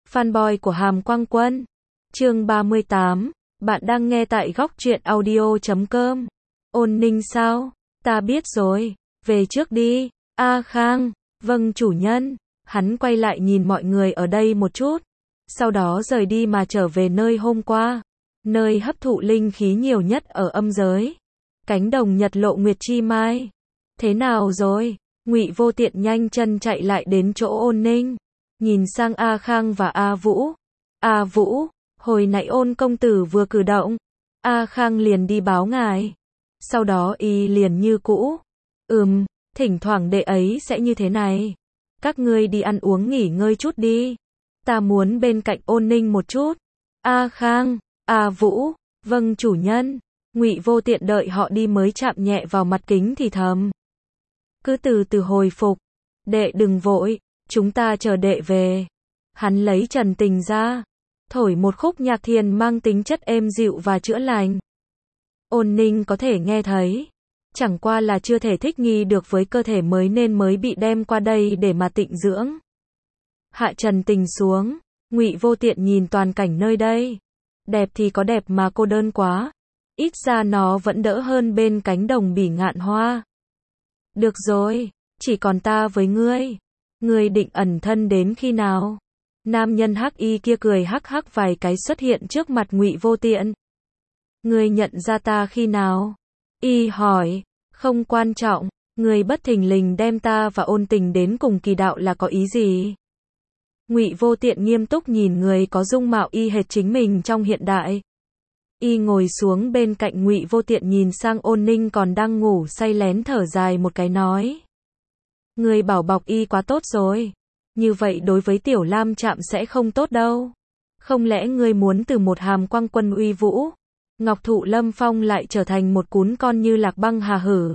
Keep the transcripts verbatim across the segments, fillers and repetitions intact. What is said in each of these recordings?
Fanboy của Hàm Quang Quân. Chương ba mươi tám. Bạn đang nghe tại góc truyện audio chấm com. Ôn Ninh sao? Ta biết rồi. Về trước đi. A Khang. Vâng chủ nhân. Hắn quay lại nhìn mọi người ở đây một chút. Sau đó rời đi mà trở về nơi hôm qua. Nơi hấp thụ linh khí nhiều nhất ở âm giới. Cánh đồng nhật lộ nguyệt chi mai. Thế nào rồi? Ngụy Vô Tiện nhanh chân chạy lại đến chỗ Ôn Ninh. Nhìn sang A Khang và A Vũ. A Vũ, hồi nãy Ôn công tử vừa cử động. A Khang liền đi báo ngài. Sau đó y liền như cũ. Ừm, thỉnh thoảng đệ ấy sẽ như thế này. Các ngươi đi ăn uống nghỉ ngơi chút đi. Ta muốn bên cạnh Ôn Ninh một chút. A Khang, A Vũ, vâng chủ nhân. Ngụy Vô Tiện đợi họ đi mới chạm nhẹ vào mặt kính thì thầm. Cứ từ từ hồi phục. Đệ đừng vội, chúng ta chờ đệ về. Hắn lấy trần tình ra. Thổi một khúc nhạc thiền mang tính chất êm dịu và chữa lành. Ôn Ninh có thể nghe thấy. Chẳng qua là chưa thể thích nghi được với cơ thể mới nên mới bị đem qua đây để mà tịnh dưỡng. Hạ trần tình xuống. Ngụy Vô Tiện nhìn toàn cảnh nơi đây. Đẹp thì có đẹp mà cô đơn quá. Ít ra nó vẫn đỡ hơn bên cánh đồng bỉ ngạn hoa. Được rồi, chỉ còn ta với ngươi. Ngươi định ẩn thân đến khi nào? Nam nhân hắc y kia cười hắc hắc vài cái xuất hiện trước mặt Ngụy Vô Tiện. Ngươi nhận ra ta khi nào? Y hỏi, không quan trọng, ngươi bất thình lình đem ta và Ôn Tình đến cùng kỳ đạo là có ý gì? Ngụy Vô Tiện nghiêm túc nhìn người có dung mạo y hệt chính mình trong hiện đại. Y ngồi xuống bên cạnh Ngụy Vô Tiện nhìn sang Ôn Ninh còn đang ngủ say lén thở dài một cái nói. Người bảo bọc y quá tốt rồi. Như vậy đối với Tiểu Lam Trạm sẽ không tốt đâu. Không lẽ ngươi muốn từ một Hàm Quang Quân uy vũ, Ngọc Thụ Lâm Phong lại trở thành một cún con như Lạc Băng Hà hử?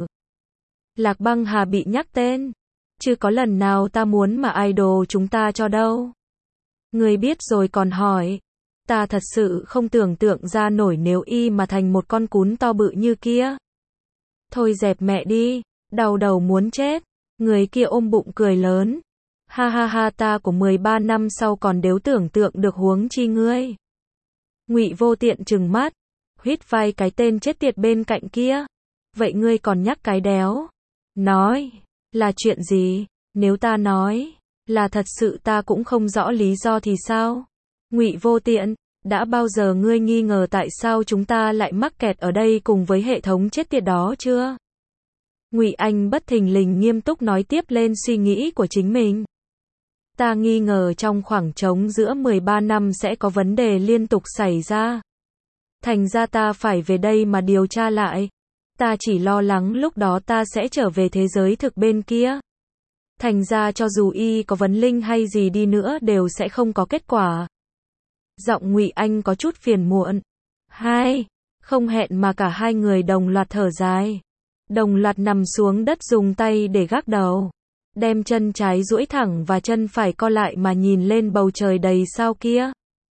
Lạc Băng Hà bị nhắc tên. Chứ có lần nào ta muốn mà idol chúng ta cho đâu. Ngươi biết rồi còn hỏi. Ta thật sự không tưởng tượng ra nổi nếu y mà thành một con cún to bự như kia. Thôi dẹp mẹ đi, đau đầu muốn chết. Người kia ôm bụng cười lớn. Ha ha ha, ta của mười ba năm sau còn đếu tưởng tượng được huống chi ngươi. Ngụy Vô Tiện trừng mắt, huýt vai cái tên chết tiệt bên cạnh kia. Vậy ngươi còn nhắc cái đéo? Nói, là chuyện gì? Nếu ta nói, là thật sự ta cũng không rõ lý do thì sao? Ngụy Vô Tiện, đã bao giờ ngươi nghi ngờ tại sao chúng ta lại mắc kẹt ở đây cùng với hệ thống chết tiệt đó chưa? Ngụy Anh bất thình lình nghiêm túc nói tiếp lên suy nghĩ của chính mình. Ta nghi ngờ trong khoảng trống giữa mười ba năm sẽ có vấn đề liên tục xảy ra. Thành ra ta phải về đây mà điều tra lại. Ta chỉ lo lắng lúc đó ta sẽ trở về thế giới thực bên kia. Thành ra cho dù y có vấn linh hay gì đi nữa đều sẽ không có kết quả. Giọng Ngụy Anh có chút phiền muộn. Hai, không hẹn mà cả hai người đồng loạt thở dài. Đồng loạt nằm xuống đất dùng tay để gác đầu. Đem chân trái duỗi thẳng và chân phải co lại mà nhìn lên bầu trời đầy sao kia.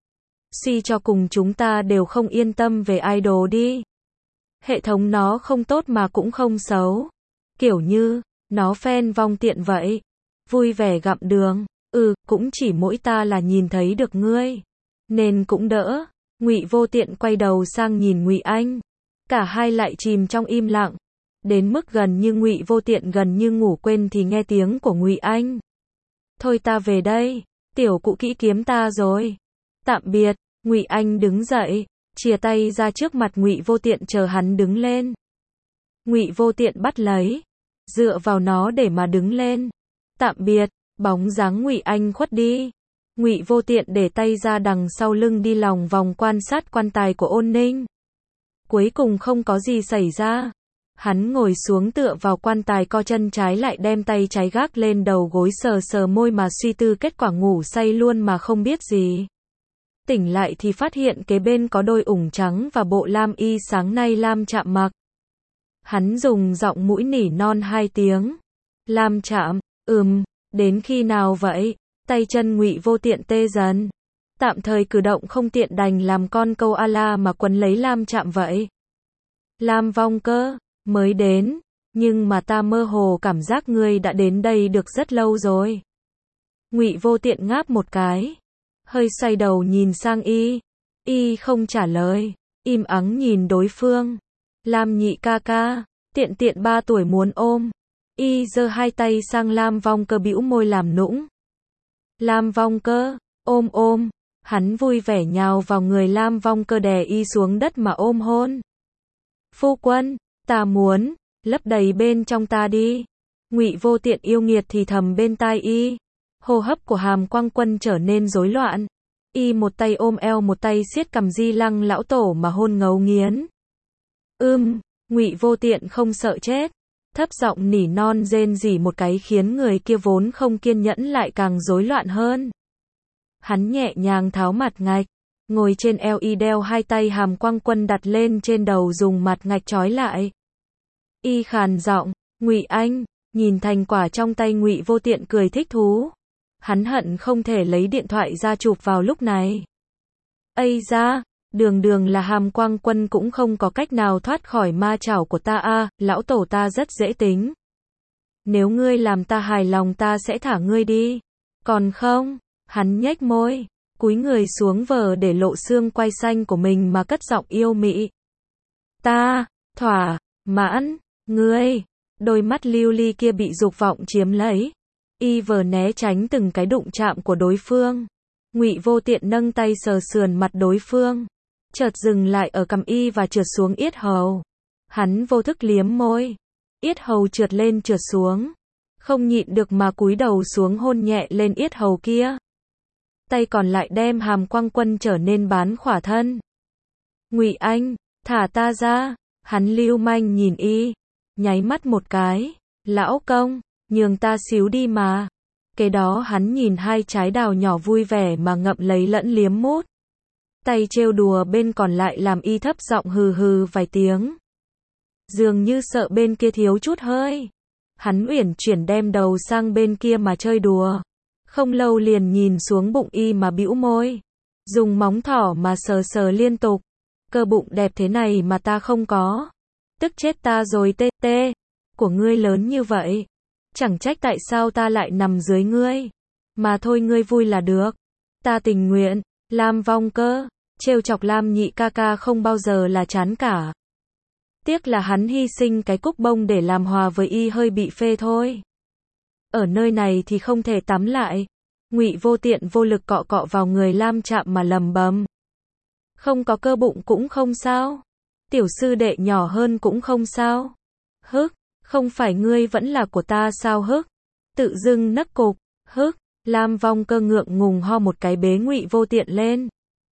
Suy cho cùng chúng ta đều không yên tâm về idol đi. Hệ thống nó không tốt mà cũng không xấu. Kiểu như, nó phen vong tiện vậy. Vui vẻ gặm đường. Ừ, cũng chỉ mỗi ta là nhìn thấy được ngươi. Nên cũng đỡ. Ngụy Vô Tiện quay đầu sang nhìn Ngụy Anh. Cả hai lại chìm trong im lặng. Đến mức gần như Ngụy Vô Tiện gần như ngủ quên thì nghe tiếng của Ngụy Anh. Thôi ta về đây, tiểu cụ kỹ kiếm ta rồi. Tạm biệt. Ngụy Anh đứng dậy, chìa tay ra trước mặt Ngụy Vô Tiện chờ hắn đứng lên. Ngụy Vô Tiện bắt lấy, dựa vào nó để mà đứng lên. Tạm biệt. Bóng dáng Ngụy Anh khuất đi. Ngụy Vô Tiện để tay ra đằng sau lưng đi lòng vòng quan sát quan tài của Ôn Ninh. Cuối cùng không có gì xảy ra. Hắn ngồi xuống tựa vào quan tài co chân trái lại đem tay trái gác lên đầu gối sờ sờ môi mà suy tư kết quả ngủ say luôn mà không biết gì. Tỉnh lại thì phát hiện kế bên có đôi ủng trắng và bộ lam y sáng nay Lam Trạm mặc. Hắn dùng giọng mũi nỉ non hai tiếng. Lam Trạm, ừm, đến khi nào vậy? Tay chân Ngụy Vô Tiện tê dần. Tạm thời cử động không tiện đành làm con câu a la mà quấn lấy Lam Trạm vậy. Lam Vong cơ. Mới đến, nhưng mà ta mơ hồ cảm giác ngươi đã đến đây được rất lâu rồi. Ngụy Vô Tiện ngáp một cái. hơi xoay đầu nhìn sang y. Y không trả lời, im ắng nhìn đối phương. Lam Nhị ca ca, tiện tiện ba tuổi muốn ôm. Y giơ hai tay sang Lam Vong Cơ bĩu môi làm nũng. Lam Vong Cơ, ôm ôm. Hắn vui vẻ nhào vào người Lam Vong Cơ đè y xuống đất mà ôm hôn. Phu quân, ta muốn, lấp đầy bên trong ta đi. Ngụy Vô Tiện yêu nghiệt thì thầm bên tai y. Hô hấp của Hàm Quang Quân trở nên rối loạn. Y một tay ôm eo một tay siết cằm Di Lăng lão tổ mà hôn ngấu nghiến. Ưm, Ngụy Vô Tiện không sợ chết. Thấp giọng nỉ non rên rỉ một cái khiến người kia vốn không kiên nhẫn lại càng rối loạn hơn. Hắn nhẹ nhàng tháo mặt ngạch, ngồi trên eo y đeo hai tay Hàm Quang Quân đặt lên trên đầu dùng mặt ngạch trói lại. Y khàn giọng, Ngụy anh, nhìn thành quả trong tay Ngụy Vô Tiện cười thích thú. Hắn hận không thể lấy điện thoại ra chụp vào lúc này. Ây da, đường đường là Hàm Quang Quân cũng không có cách nào thoát khỏi ma chảo của ta a, à, lão tổ ta rất dễ tính. Nếu ngươi làm ta hài lòng ta sẽ thả ngươi đi. Còn không, hắn nhếch môi, cúi người xuống vờ để lộ xương quai xanh của mình mà cất giọng yêu mị. Ta, thỏa, mãn, ngươi, đôi mắt lưu ly kia bị dục vọng chiếm lấy. Y vờ né tránh từng cái đụng chạm của đối phương. Ngụy Vô Tiện nâng tay sờ sườn mặt đối phương, chợt dừng lại ở cằm y và trượt xuống yết hầu. Hắn vô thức liếm môi, yết hầu trượt lên trượt xuống, không nhịn được mà cúi đầu xuống hôn nhẹ lên yết hầu kia. Tay còn lại đem Hàm Quang Quân trở nên bán khỏa thân. Ngụy anh, thả ta ra. Hắn lưu manh nhìn y, nháy mắt một cái. Lão công, nhường ta xíu đi mà. Kế đó hắn nhìn hai trái đào nhỏ vui vẻ mà ngậm lấy lẫn liếm mút. Tay trêu đùa bên còn lại làm y thấp giọng hừ hừ vài tiếng. Dường như sợ bên kia thiếu chút hơi. Hắn uyển chuyển đem đầu sang bên kia mà chơi đùa. Không lâu liền nhìn xuống bụng y mà bĩu môi. Dùng móng thỏ mà sờ sờ liên tục. Cơ bụng đẹp thế này mà ta không có. Tức chết ta rồi tê tê. Của ngươi lớn như vậy. Chẳng trách tại sao ta lại nằm dưới ngươi. Mà thôi ngươi vui là được. Ta tình nguyện. Lam Vong Cơ, trêu chọc Lam Nhị ca ca không bao giờ là chán cả. Tiếc là hắn hy sinh cái cúc bông để làm hòa với y hơi bị phê thôi. Ở nơi này thì không thể tắm lại. Ngụy Vô Tiện vô lực cọ cọ vào người Lam Trạm mà lầm bầm. Không có cơ bụng cũng không sao. Tiểu sư đệ nhỏ hơn cũng không sao. Hức, không phải ngươi vẫn là của ta sao hức. Tự dưng nấc cục, hức. Lam Vong Cơ ngượng ngùng ho một cái bế Ngụy Vô Tiện lên.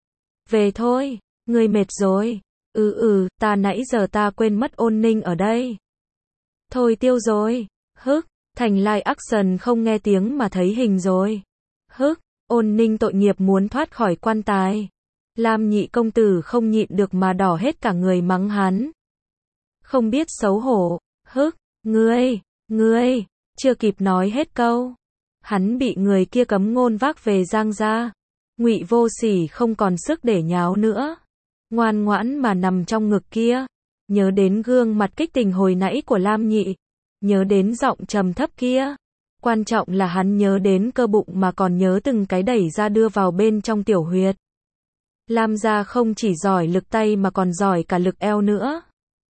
Về thôi, ngươi mệt rồi. Ừ ừ, ta nãy giờ ta quên mất Ôn Ninh ở đây. Thôi tiêu rồi. Hức, thành live action không nghe tiếng mà thấy hình rồi. Hức, Ôn Ninh tội nghiệp muốn thoát khỏi quan tài. Lam Nhị công tử không nhịn được mà đỏ hết cả người mắng hắn. Không biết xấu hổ. Hức, ngươi, ngươi, chưa kịp nói hết câu. Hắn bị người kia cấm ngôn vác về Giang gia. Ngụy Vô Sỉ không còn sức để nháo nữa. Ngoan ngoãn mà nằm trong ngực kia. Nhớ đến gương mặt kích tình hồi nãy của Lam Nhị. Nhớ đến giọng trầm thấp kia. Quan trọng là hắn nhớ đến cơ bụng mà còn nhớ từng cái đẩy ra đưa vào bên trong tiểu huyệt. Lam gia không chỉ giỏi lực tay mà còn giỏi cả lực eo nữa.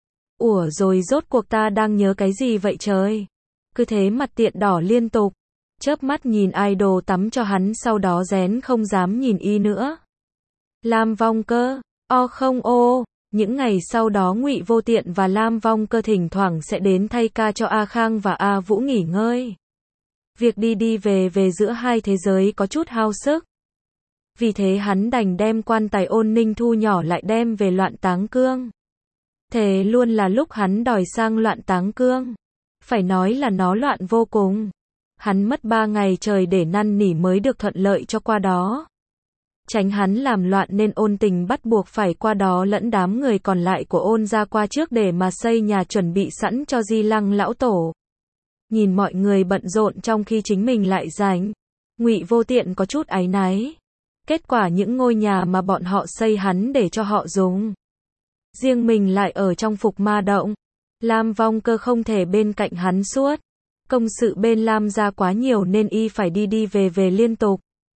Ủa rồi rốt cuộc ta đang nhớ cái gì vậy trời? Cứ thế mặt tiện đỏ liên tục. Chớp mắt nhìn idol tắm cho hắn sau đó rén không dám nhìn y nữa. Lam Vong Cơ, o không ô, những ngày sau đó Ngụy Vô Tiện và Lam Vong Cơ thỉnh thoảng sẽ đến thay ca cho A Khang và A Vũ nghỉ ngơi. Việc đi đi về về giữa hai thế giới có chút hao sức. Vì thế hắn đành đem quan tài Ôn Ninh thu nhỏ lại đem về Loạn Táng Cương. Thế luôn là lúc hắn đòi sang Loạn Táng Cương. Phải nói là nó loạn vô cùng. Hắn mất ba ngày trời để năn nỉ mới được thuận lợi cho qua đó. Tránh hắn làm loạn nên Ôn Tình bắt buộc phải qua đó lẫn đám người còn lại của Ôn gia qua trước để mà xây nhà chuẩn bị sẵn cho Di Lăng lão tổ. Nhìn mọi người bận rộn trong khi chính mình lại rảnh, Ngụy Vô Tiện có chút áy náy. Kết quả những ngôi nhà mà bọn họ xây hắn để cho họ dùng. Riêng mình lại ở trong Phục Ma Động. Lam Vong Cơ không thể bên cạnh hắn suốt. Công sự bên Lam gia quá nhiều nên y phải đi đi về về liên tục.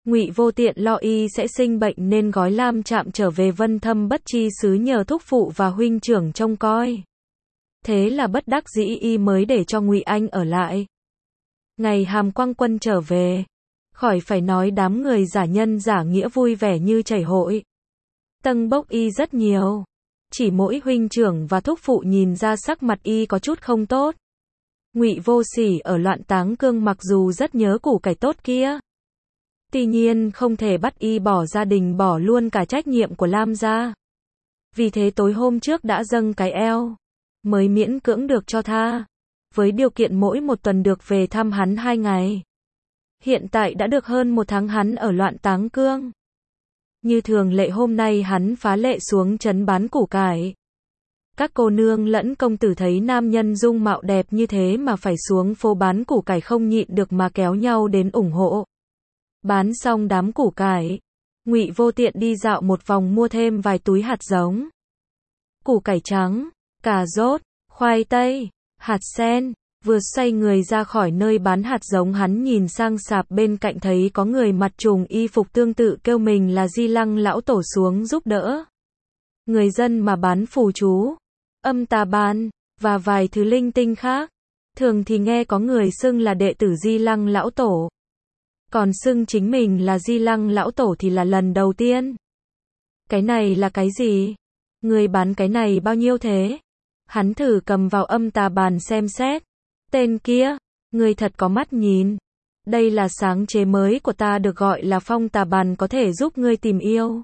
Ngụy Vô Tiện lo y sẽ sinh bệnh nên gói Lam Trạm trở về Vân Thâm Bất Chi xứ nhờ thúc phụ và huynh trưởng trông coi. Thế là bất đắc dĩ y mới để cho Ngụy Anh ở lại. Ngày Hàm Quang Quân trở về, khỏi phải nói đám người giả nhân giả nghĩa vui vẻ như chảy hội. Tâng bốc y rất nhiều. Chỉ mỗi huynh trưởng và thúc phụ nhìn ra sắc mặt y có chút không tốt. Ngụy Vô Sỉ ở Loạn Táng Cương mặc dù rất nhớ củ cải tốt kia, tuy nhiên không thể bắt y bỏ gia đình bỏ luôn cả trách nhiệm của Lam gia. Vì thế tối hôm trước đã dâng cái eo, mới miễn cưỡng được cho tha, với điều kiện mỗi một tuần được về thăm hắn hai ngày. Hiện tại đã được hơn một tháng hắn ở Loạn Táng Cương. Như thường lệ hôm nay hắn phá lệ xuống trấn bán củ cải. Các cô nương lẫn công tử thấy nam nhân dung mạo đẹp như thế mà phải xuống phố bán củ cải không nhịn được mà kéo nhau đến ủng hộ. Bán xong đám củ cải, Ngụy Vô Tiện đi dạo một vòng mua thêm vài túi hạt giống. Củ cải trắng, cà rốt, khoai tây, hạt sen. Vừa xoay người ra khỏi nơi bán hạt giống hắn nhìn sang sạp bên cạnh thấy có người mặt trùng y phục tương tự kêu mình là Di Lăng lão tổ xuống giúp đỡ. Người dân mà bán phù chú, âm tà ban, và vài thứ linh tinh khác. Thường thì nghe có người xưng là đệ tử Di Lăng lão tổ. Còn xưng chính mình là Di Lăng lão tổ thì là lần đầu tiên. Cái này là cái gì? Người bán cái này bao nhiêu thế? Hắn thử cầm vào âm tà bàn xem xét. Tên kia, người thật có mắt nhìn. Đây là sáng chế mới của ta được gọi là phong tà bàn có thể giúp ngươi tìm yêu.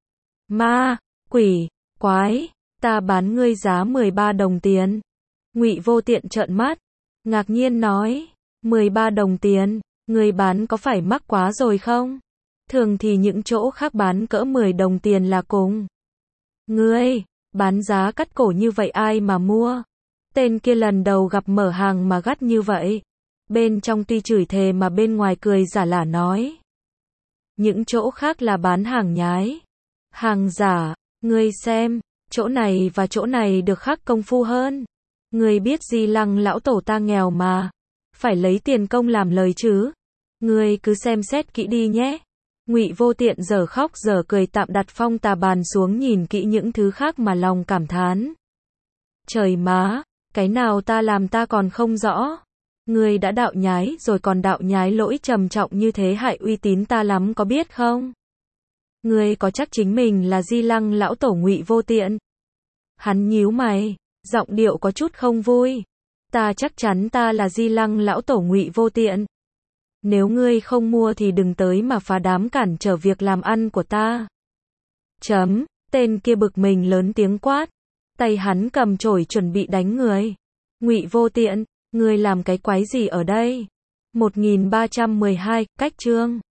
Ma, quỷ, quái, ta bán ngươi giá mười ba đồng tiền. Ngụy Vô Tiện trợn mắt, ngạc nhiên nói, mười ba đồng tiền, ngươi bán có phải mắc quá rồi không? Thường thì những chỗ khác bán cỡ mười đồng tiền là cùng. Ngươi, bán giá cắt cổ như vậy ai mà mua? Tên kia lần đầu gặp mở hàng mà gắt như vậy. Bên trong tuy chửi thề mà bên ngoài cười giả lả nói. Những chỗ khác là bán hàng nhái, hàng giả, ngươi xem, chỗ này và chỗ này được khắc công phu hơn. Ngươi biết Di Lăng lão tổ ta nghèo mà, phải lấy tiền công làm lời chứ. Ngươi cứ xem xét kỹ đi nhé. Ngụy Vô Tiện giờ khóc giờ cười tạm đặt phong tà bàn xuống nhìn kỹ những thứ khác mà lòng cảm thán. Trời má, cái nào ta làm ta còn không rõ. Ngươi đã đạo nhái rồi còn đạo nhái lỗi trầm trọng như thế hại uy tín ta lắm có biết không? Ngươi có chắc chính mình là Di Lăng lão tổ? Ngụy Vô Tiện. Hắn nhíu mày, giọng điệu có chút không vui. Ta chắc chắn ta là Di Lăng lão tổ Ngụy Vô Tiện. Nếu ngươi không mua thì đừng tới mà phá đám cản trở việc làm ăn của ta. Chấm, tên kia bực mình lớn tiếng quát. Tay hắn cầm chổi chuẩn bị đánh người. Ngụy Vô Tiện, ngươi làm cái quái gì ở đây? một nghìn ba trăm mười hai, cách chương.